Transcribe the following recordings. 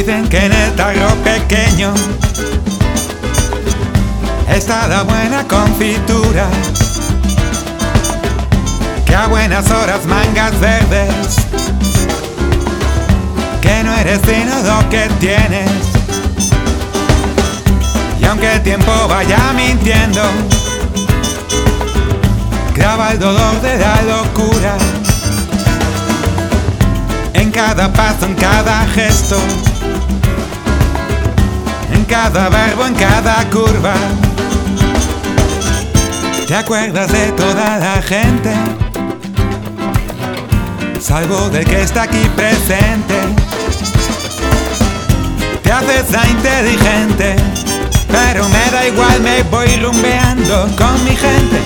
Dicen que en el tarro pequeño está la buena confitura, que a buenas horas mangas verdes, que no eres sino lo que tienes. Y aunque el tiempo vaya mintiendo, graba el dolor de la locura en cada paso, en cada gesto, en cada verbo, en cada curva. ¿Te acuerdas de toda la gente, salvo del que está aquí presente? Te haces la inteligente, pero me da igual, me voy rumbeando con mi gente.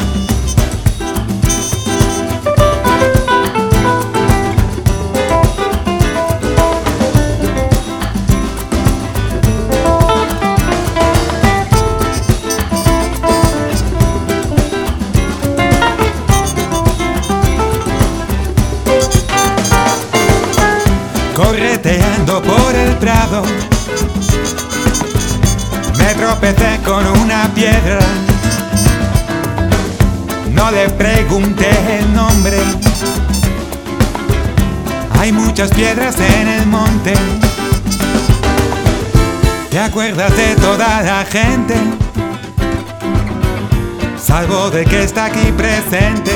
Correteando por el prado, me tropecé con una piedra. No le pregunté el nombre, hay muchas piedras en el monte. ¿Te acuerdas de toda la gente, salvo de que está aquí presente?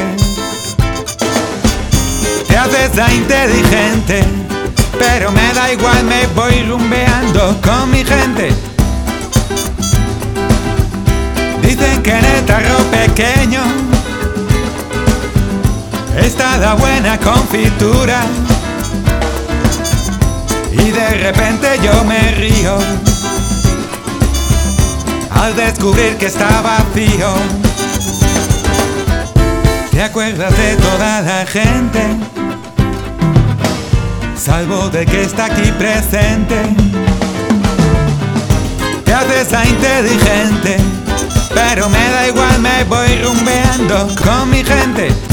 Te haces la inteligente, pero me da igual, me voy rumbeando con mi gente. Dicen que en el tarro pequeño está la buena confitura, y de repente yo me río al descubrir que está vacío. ¿Te acuerdas de toda la gente, salvo de que está aquí presente? Te haces la inteligente, pero me da igual, me voy rumbeando con mi gente.